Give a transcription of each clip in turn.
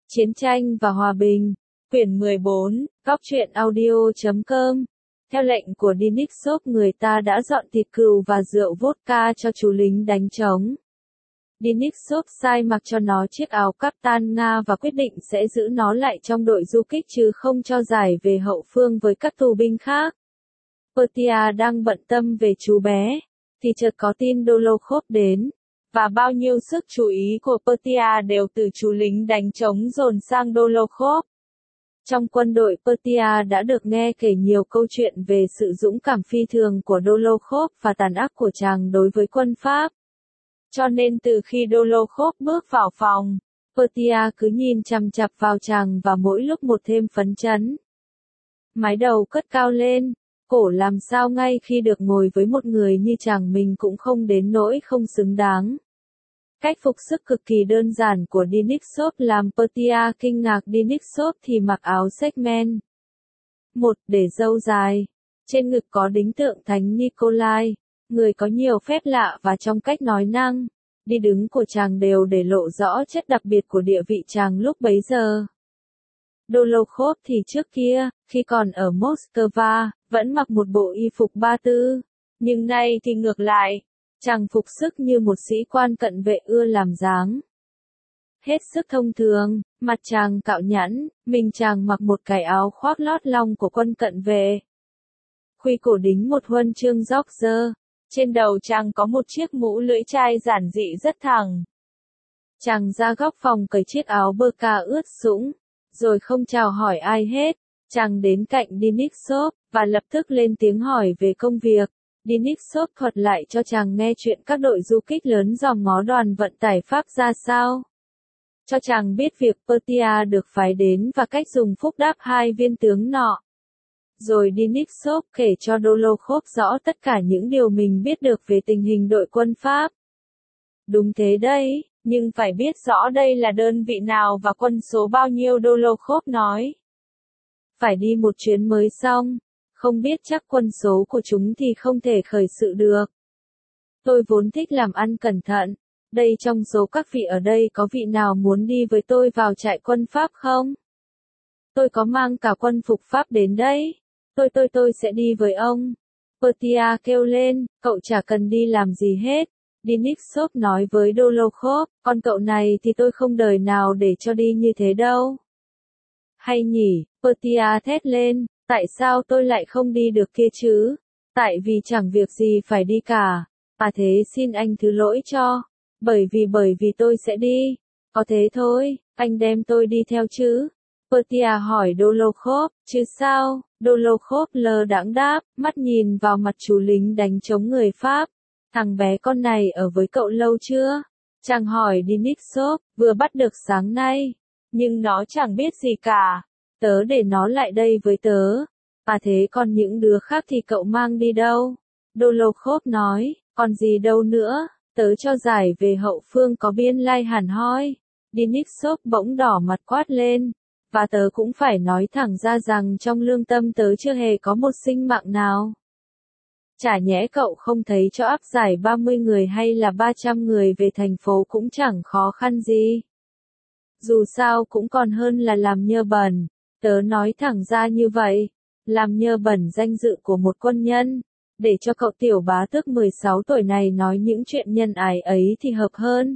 Chiến tranh và hòa bình. Quyển 14, Góc truyện audio.com. Theo lệnh của Denisov, người ta đã dọn thịt cừu và rượu vodka cho chú lính đánh trống. Denisov sai mặc cho nó chiếc áo Captain Nga và quyết định sẽ giữ nó lại trong đội du kích chứ không cho giải về hậu phương với các tù binh khác. Petia đang bận tâm về chú bé, thì chợt có tin Dolokhov đến, và bao nhiêu sức chú ý của Petia đều từ chú lính đánh trống dồn sang Dolokhov. Trong quân đội, Petia đã được nghe kể nhiều câu chuyện về sự dũng cảm phi thường của Dolokhov và tàn ác của chàng đối với quân Pháp. Cho nên từ khi Dolokhov bước vào phòng, Petia cứ nhìn chằm chằm vào chàng và mỗi lúc một thêm phấn chấn. Mái đầu cất cao lên, cổ làm sao ngay khi được ngồi với một người như chàng mình cũng không đến nỗi không xứng đáng. Cách phục sức cực kỳ đơn giản của Denisov làm Petia kinh ngạc. Denisov thì mặc áo segmen. Một, để râu dài. Trên ngực có đính tượng Thánh Nikolai, người có nhiều phép lạ và trong cách nói năng, đi đứng của chàng đều để lộ rõ chất đặc biệt của địa vị chàng lúc bấy giờ. Dolokhov thì trước kia, khi còn ở Moscow, vẫn mặc một bộ y phục ba tư, nhưng nay thì ngược lại. Chàng phục sức như một sĩ quan cận vệ ưa làm dáng. Hết sức thông thường, mặt chàng cạo nhẵn, mình chàng mặc một cái áo khoác lót lòng của quân cận vệ. Khuy cổ đính một huân chương George, trên đầu chàng có một chiếc mũ lưỡi chai giản dị rất thẳng. Chàng ra góc phòng cởi chiếc áo bơ ca ướt sũng, rồi không chào hỏi ai hết, chàng đến cạnh Denisov, và lập tức lên tiếng hỏi về công việc. Denisov thuật lại cho chàng nghe chuyện các đội du kích lớn dòm ngó đoàn vận tải Pháp ra sao. Cho chàng biết việc Petia được phái đến và cách dùng phúc đáp hai viên tướng nọ. Rồi Denisov kể cho Dolokhov rõ tất cả những điều mình biết được về tình hình đội quân Pháp. Đúng thế đấy, nhưng phải biết rõ đây là đơn vị nào và quân số bao nhiêu, Dolokhov nói. Phải đi một chuyến mới xong. Không biết chắc quân số của chúng thì không thể khởi sự được. Tôi vốn thích làm ăn cẩn thận. Đây trong số các vị ở đây có vị nào muốn đi với tôi vào trại quân Pháp không? Tôi có mang cả quân phục Pháp đến đấy. Tôi sẽ đi với ông. Petia kêu lên, cậu chả cần đi làm gì hết. Denisov nói với Dolokhov, con cậu này thì tôi không đời nào để cho đi như thế đâu. Hay nhỉ, Petia thét lên. Tại sao tôi lại không đi được kia chứ? Tại vì chẳng việc gì phải đi cả. À thế xin anh thứ lỗi cho. Bởi vì tôi sẽ đi. Có thế thôi, anh đem tôi đi theo chứ? Petia hỏi Dolokhov, chứ sao? Dolokhov lơ đãng đáp, mắt nhìn vào mặt chú lính đánh trống người Pháp. Thằng bé con này ở với cậu lâu chưa? Chàng hỏi Denisov, vừa bắt được sáng nay. Nhưng nó chẳng biết gì cả. Tớ để nó lại đây với tớ. À thế còn những đứa khác thì cậu mang đi đâu? Dolokhov nói, còn gì đâu nữa, tớ cho giải về hậu phương có biên lai hẳn hoi. Denisov bỗng đỏ mặt quát lên. Và tớ cũng phải nói thẳng ra rằng trong lương tâm tớ chưa hề có một sinh mạng nào. Chả nhẽ cậu không thấy cho áp giải 30 người hay là 300 người về thành phố cũng chẳng khó khăn gì. Dù sao cũng còn hơn là làm nhơ bẩn. Tớ nói thẳng ra như vậy, làm nhơ bẩn danh dự của một quân nhân, để cho cậu tiểu bá tước 16 tuổi này nói những chuyện nhân ái ấy thì hợp hơn.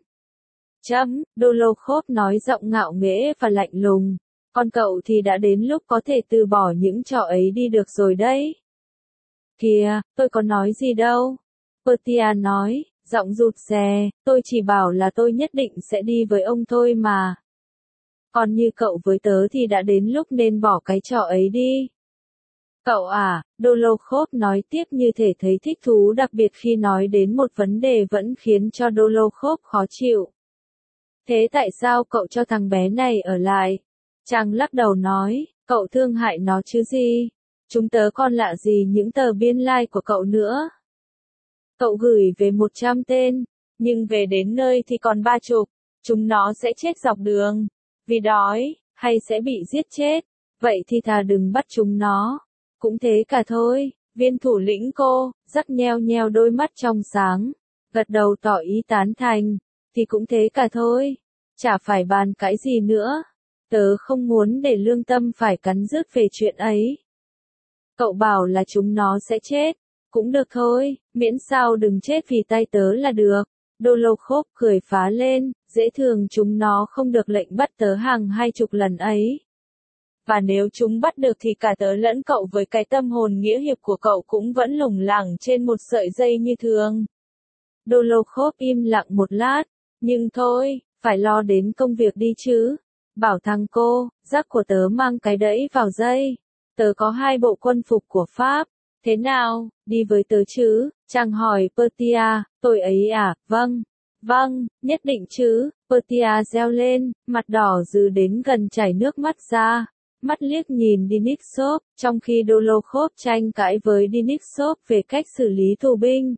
Dolokhov nói giọng ngạo nghễ và lạnh lùng, còn cậu thì đã đến lúc có thể từ bỏ những trò ấy đi được rồi đấy. Kìa, tôi có nói gì đâu. Petia nói, giọng rụt rè, tôi chỉ bảo là tôi nhất định sẽ đi với ông thôi mà. Còn như cậu với tớ thì đã đến lúc nên bỏ cái trò ấy đi. Cậu à, Dolokhov nói tiếp như thể thấy thích thú đặc biệt khi nói đến một vấn đề vẫn khiến cho Dolokhov khó chịu. Thế tại sao cậu cho thằng bé này ở lại? Chàng lắc đầu nói, cậu thương hại nó chứ gì? Chúng tớ còn lạ gì những tờ biên lai của cậu nữa. Cậu gửi về 100 tên, nhưng về đến nơi thì còn 30, chúng nó sẽ chết dọc đường. Vì đói, hay sẽ bị giết chết, vậy thì thà đừng bắt chúng nó. Cũng thế cả thôi, viên thủ lĩnh cô, rắc nheo nheo đôi mắt trong sáng, gật đầu tỏ ý tán thành, thì cũng thế cả thôi, chả phải bàn cãi gì nữa. Tớ không muốn để lương tâm phải cắn rứt về chuyện ấy. Cậu bảo là chúng nó sẽ chết. Cũng được thôi, miễn sao đừng chết vì tay tớ là được. Dolokhov cười phá lên, dễ thường chúng nó không được lệnh bắt tớ hàng 20 lần ấy. Và nếu chúng bắt được thì cả tớ lẫn cậu với cái tâm hồn nghĩa hiệp của cậu cũng vẫn lủng lẳng trên một sợi dây như thường. Dolokhov im lặng một lát, nhưng thôi, phải lo đến công việc đi chứ. Bảo thằng cô, giáp của tớ mang cái đẫy vào dây. Tớ có 2 bộ quân phục của Pháp. Thế nào, đi với tớ chứ? Chàng hỏi Petia, tôi ấy à, vâng, nhất định chứ. Petia reo lên, mặt đỏ dừ đến gần chảy nước mắt ra. Mắt liếc nhìn Denisov, trong khi Dolokhov tranh cãi với Denisov về cách xử lý tù binh.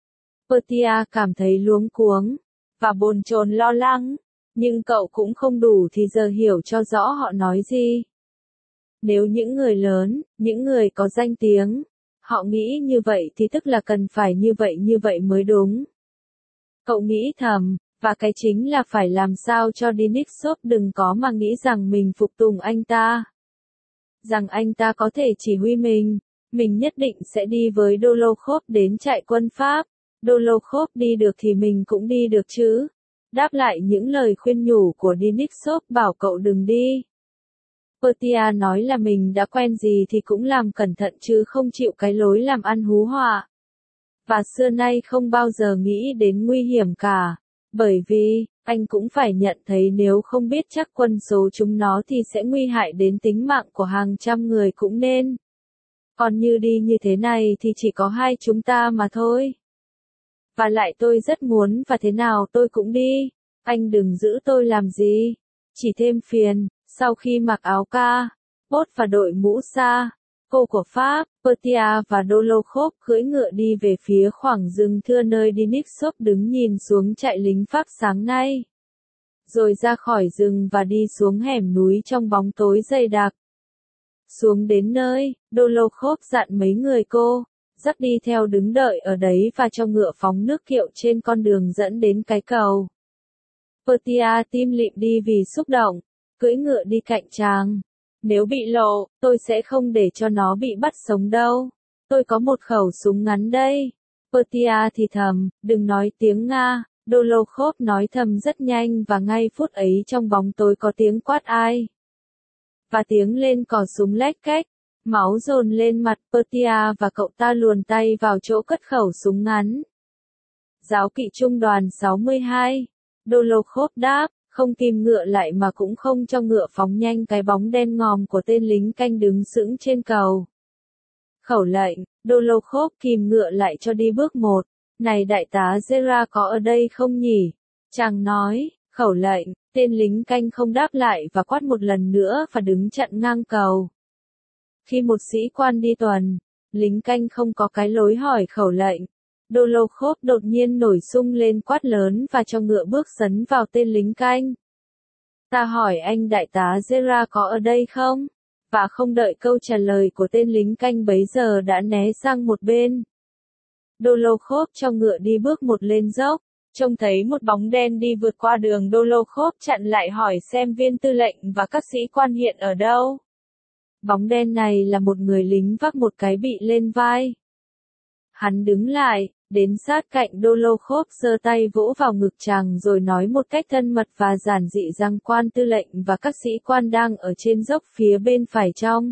Petia cảm thấy luống cuống và bồn chồn lo lắng, nhưng cậu cũng không đủ thì giờ hiểu cho rõ họ nói gì. Nếu những người lớn, những người có danh tiếng, họ nghĩ như vậy thì tức là cần phải như vậy mới đúng. Cậu nghĩ thầm, và cái chính là phải làm sao cho Denisov đừng có mà nghĩ rằng mình phục tùng anh ta. Rằng anh ta có thể chỉ huy mình nhất định sẽ đi với Dolokhov đến trại quân Pháp. Dolokhov đi được thì mình cũng đi được chứ. Đáp lại những lời khuyên nhủ của Denisov bảo cậu đừng đi. Petia nói là mình đã quen gì thì cũng làm cẩn thận chứ không chịu cái lối làm ăn hú họa. Và xưa nay không bao giờ nghĩ đến nguy hiểm cả. Bởi vì, anh cũng phải nhận thấy nếu không biết chắc quân số chúng nó thì sẽ nguy hại đến tính mạng của hàng trăm người cũng nên. Còn như đi như thế này thì chỉ có 2 chúng ta mà thôi. Và lại tôi rất muốn và thế nào tôi cũng đi. Anh đừng giữ tôi làm gì. Chỉ thêm phiền. Sau khi mặc áo ca, bốt và đội mũ sa, cô của Pháp, Petia và Dolokhov cưỡi ngựa đi về phía khoảng rừng thưa nơi Denisov đứng nhìn xuống trại lính Pháp sáng nay. Rồi ra khỏi rừng và đi xuống hẻm núi trong bóng tối dày đặc. Xuống đến nơi, Dolokhov dặn mấy người cô, dắt đi theo đứng đợi ở đấy và cho ngựa phóng nước kiệu trên con đường dẫn đến cái cầu. Petia tim lịm đi vì xúc động, cưỡi ngựa đi cạnh chàng. Nếu bị lộ, tôi sẽ không để cho nó bị bắt sống đâu. Tôi có một khẩu súng ngắn đây. Petia thì thầm, đừng nói tiếng Nga. Dolokhov nói thầm rất nhanh và ngay phút ấy trong bóng tối có tiếng quát ai. Và tiếng lên cò súng lách cách. Máu dồn lên mặt Petia và cậu ta luồn tay vào chỗ cất khẩu súng ngắn. Giáo kỵ trung đoàn 62. Dolokhov đáp. Không kìm ngựa lại mà cũng không cho ngựa phóng nhanh cái bóng đen ngòm của tên lính canh đứng sững trên cầu. Khẩu lệnh, Dolokhov kìm ngựa lại cho đi bước 1. Này đại tá Zera có ở đây không nhỉ? Chàng nói, khẩu lệnh, tên lính canh không đáp lại và quát một lần nữa và đứng chặn ngang cầu. Khi một sĩ quan đi tuần, lính canh không có cái lối hỏi khẩu lệnh. Dolokhov đột nhiên nổi sung lên quát lớn và cho ngựa bước sấn vào tên lính canh. Ta hỏi anh đại tá Zera có ở đây không? Và không đợi câu trả lời của tên lính canh bấy giờ đã né sang một bên. Dolokhov cho ngựa đi bước 1 lên dốc, trông thấy một bóng đen đi vượt qua đường. Dolokhov chặn lại hỏi xem viên tư lệnh và các sĩ quan hiện ở đâu. Bóng đen này là một người lính vác một cái bị lên vai. Hắn đứng lại, đến sát cạnh Dolokhov giơ tay vỗ vào ngực chàng rồi nói một cách thân mật và giản dị rằng quan tư lệnh và các sĩ quan đang ở trên dốc phía bên phải trong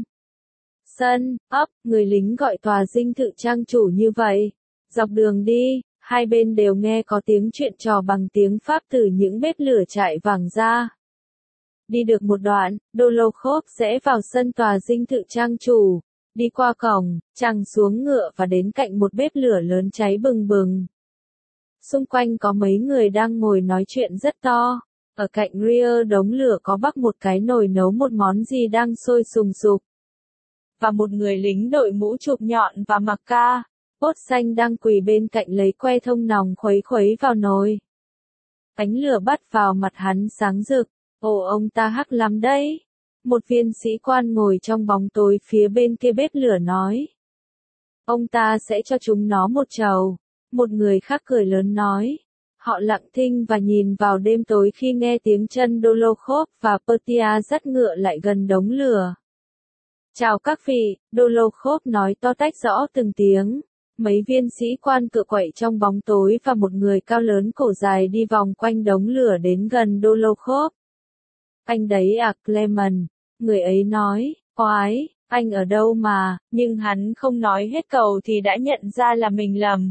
sân, ấp, người lính gọi tòa dinh thự trang chủ như vậy. Dọc đường đi, hai bên đều nghe có tiếng chuyện trò bằng tiếng Pháp từ những bếp lửa chạy vàng ra. Đi được một đoạn, Dolokhov rẽ vào sân tòa dinh thự trang chủ. Đi qua cổng, chàng xuống ngựa và đến cạnh một bếp lửa lớn cháy bừng bừng. Xung quanh có mấy người đang ngồi nói chuyện rất to. Ở cạnh rear đống lửa có bắc một cái nồi nấu một món gì đang sôi sùng sục. Và một người lính đội mũ chụp nhọn và mặc ca, bốt xanh đang quỳ bên cạnh lấy que thông nòng khuấy khuấy vào nồi. Ánh lửa bắt vào mặt hắn sáng rực. Ồ ông ta hắc lắm đấy. Một viên sĩ quan ngồi trong bóng tối phía bên kia bếp lửa nói. Ông ta sẽ cho chúng nó một chầu. Một người khác cười lớn nói. Họ lặng thinh và nhìn vào đêm tối khi nghe tiếng chân Dolokhov và Pertia dắt ngựa lại gần đống lửa. Chào các vị, Dolokhov nói to tách rõ từng tiếng. Mấy viên sĩ quan cựa quậy trong bóng tối và một người cao lớn cổ dài đi vòng quanh đống lửa đến gần Dolokhov. Anh đấy à, Clement, người ấy nói, oái, anh ở đâu mà, nhưng hắn không nói hết câu thì đã nhận ra là mình lầm.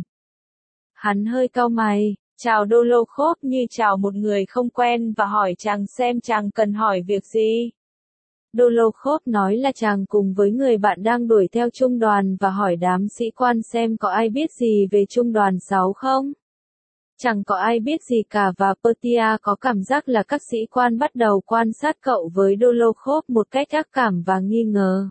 Hắn hơi cau mày, chào Dolokhov như chào một người không quen và hỏi chàng xem chàng cần hỏi việc gì. Dolokhov nói là chàng cùng với người bạn đang đuổi theo trung đoàn và hỏi đám sĩ quan xem có ai biết gì về trung đoàn 6 không. Chẳng có ai biết gì cả và Pertia có cảm giác là các sĩ quan bắt đầu quan sát cậu với Dolokhov một cách ác cảm và nghi ngờ.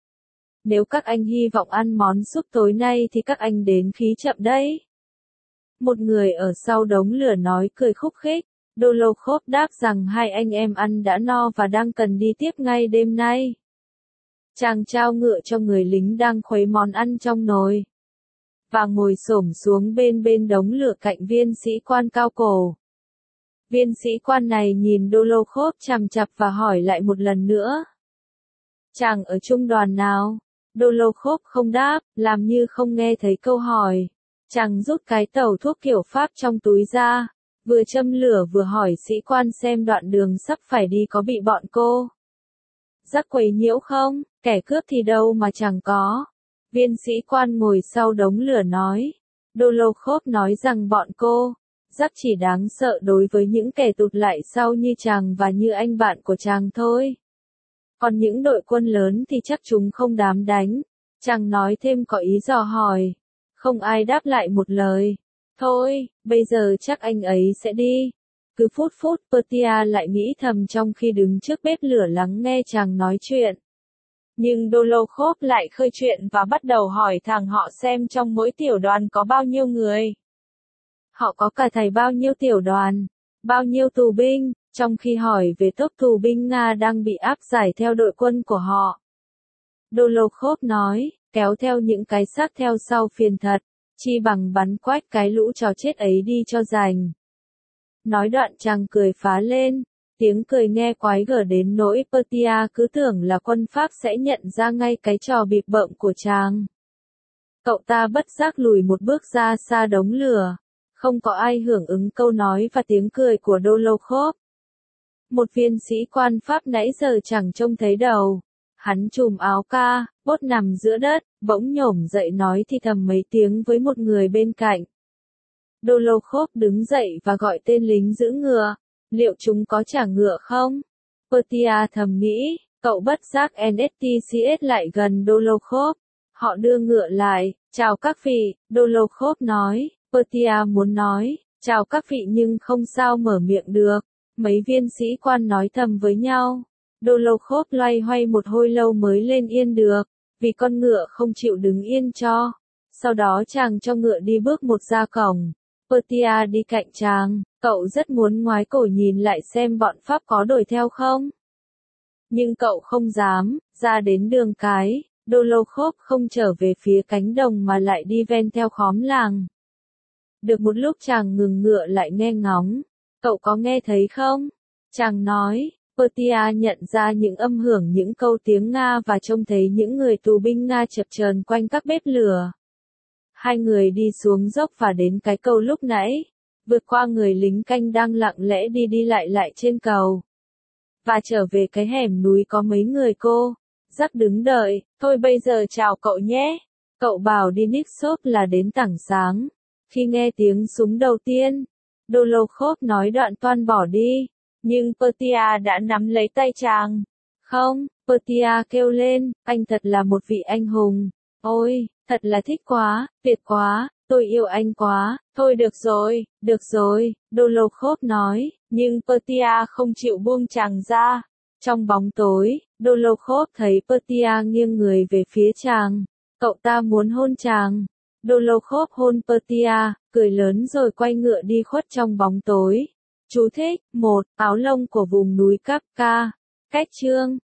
Nếu các anh hy vọng ăn món súp tối nay thì các anh đến khí chậm đấy. Một người ở sau đống lửa nói cười khúc khích. Dolokhov đáp rằng hai anh em ăn đã no và đang cần đi tiếp ngay đêm nay. Chàng trao ngựa cho người lính đang khuấy món ăn trong nồi. Và ngồi xổm xuống bên đống lửa cạnh viên sĩ quan cao cổ. Viên sĩ quan này nhìn Dolokhov chằm chằm và hỏi lại một lần nữa. Chàng ở trung đoàn nào? Dolokhov không đáp, làm như không nghe thấy câu hỏi. Chàng rút cái tẩu thuốc kiểu Pháp trong túi ra, vừa châm lửa vừa hỏi sĩ quan xem đoạn đường sắp phải đi có bị bọn cô dắt quấy nhiễu không, kẻ cướp thì đâu mà chẳng có. Viên sĩ quan ngồi sau đống lửa nói. Dolokhov nói rằng bọn cô dắt chỉ đáng sợ đối với những kẻ tụt lại sau như chàng và như anh bạn của chàng thôi. Còn những đội quân lớn thì chắc chúng không dám đánh. Chàng nói thêm có ý dò hỏi. Không ai đáp lại một lời. Thôi, bây giờ chắc anh ấy sẽ đi. Cứ phút Pertia lại nghĩ thầm trong khi đứng trước bếp lửa lắng nghe chàng nói chuyện. Nhưng Dolokhov lại khơi chuyện và bắt đầu hỏi thằng họ xem trong mỗi tiểu đoàn có bao nhiêu người. Họ có cả thầy bao nhiêu tiểu đoàn, bao nhiêu tù binh, trong khi hỏi về tốp tù binh Nga đang bị áp giải theo đội quân của họ. Dolokhov nói, kéo theo những cái xác theo sau phiền thật, chi bằng bắn quách cái lũ chó chết ấy đi cho rành. Nói đoạn chàng cười phá lên, tiếng cười nghe quái gở đến nỗi Pertia cứ tưởng là quân Pháp sẽ nhận ra ngay cái trò bịp bợm của chàng. Cậu ta bất giác lùi một bước ra xa đống lửa, không có ai hưởng ứng câu nói và tiếng cười của Dolokhov. Một viên sĩ quan Pháp nãy giờ chẳng trông thấy đầu. Hắn trùm áo ca, bốt nằm giữa đất, bỗng nhổm dậy nói thì thầm mấy tiếng với một người bên cạnh. Dolokhov đứng dậy và gọi tên lính giữ ngựa. Liệu chúng có trả ngựa không? Pertia thầm nghĩ, cậu bất giác NSTCS lại gần Dolokhov. Họ đưa ngựa lại, chào các vị, Dolokhov nói. Pertia muốn nói, chào các vị nhưng không sao mở miệng được. Mấy viên sĩ quan nói thầm với nhau. Dolokhov loay hoay một hồi lâu mới lên yên được, vì con ngựa không chịu đứng yên cho. Sau đó chàng cho ngựa đi bước một ra cổng. Pertia đi cạnh chàng, cậu rất muốn ngoái cổ nhìn lại xem bọn Pháp có đuổi theo không. Nhưng cậu không dám, ra đến đường cái, Dolokhov không trở về phía cánh đồng mà lại đi ven theo khóm làng. Được một lúc chàng ngừng ngựa lại nghe ngóng. Cậu có nghe thấy không? Chàng nói. Pertia nhận ra những âm hưởng những câu tiếng Nga và trông thấy những người tù binh Nga chập chờn quanh các bếp lửa. Hai người đi xuống dốc và đến cái cầu lúc nãy, vượt qua người lính canh đang lặng lẽ đi lại trên cầu. Và trở về cái hẻm núi có mấy người cô dắt đứng đợi. Thôi bây giờ chào cậu nhé. Cậu bảo Denisov là đến tảng sáng. Khi nghe tiếng súng đầu tiên, Dolokhov nói đoạn toan bỏ đi. Nhưng Pertia đã nắm lấy tay chàng. Không, Pertia kêu lên, anh thật là một vị anh hùng. Ôi, thật là thích quá, tuyệt quá, tôi yêu anh quá. Thôi được rồi, Dolokhov nói, nhưng Pertia không chịu buông chàng ra. Trong bóng tối, Dolokhov thấy Pertia nghiêng người về phía chàng. Cậu ta muốn hôn chàng. Dolokhov hôn Pertia, cười lớn rồi quay ngựa đi khuất trong bóng tối. Chú thích, 1. Áo lông của vùng núi Kafka. Cách chương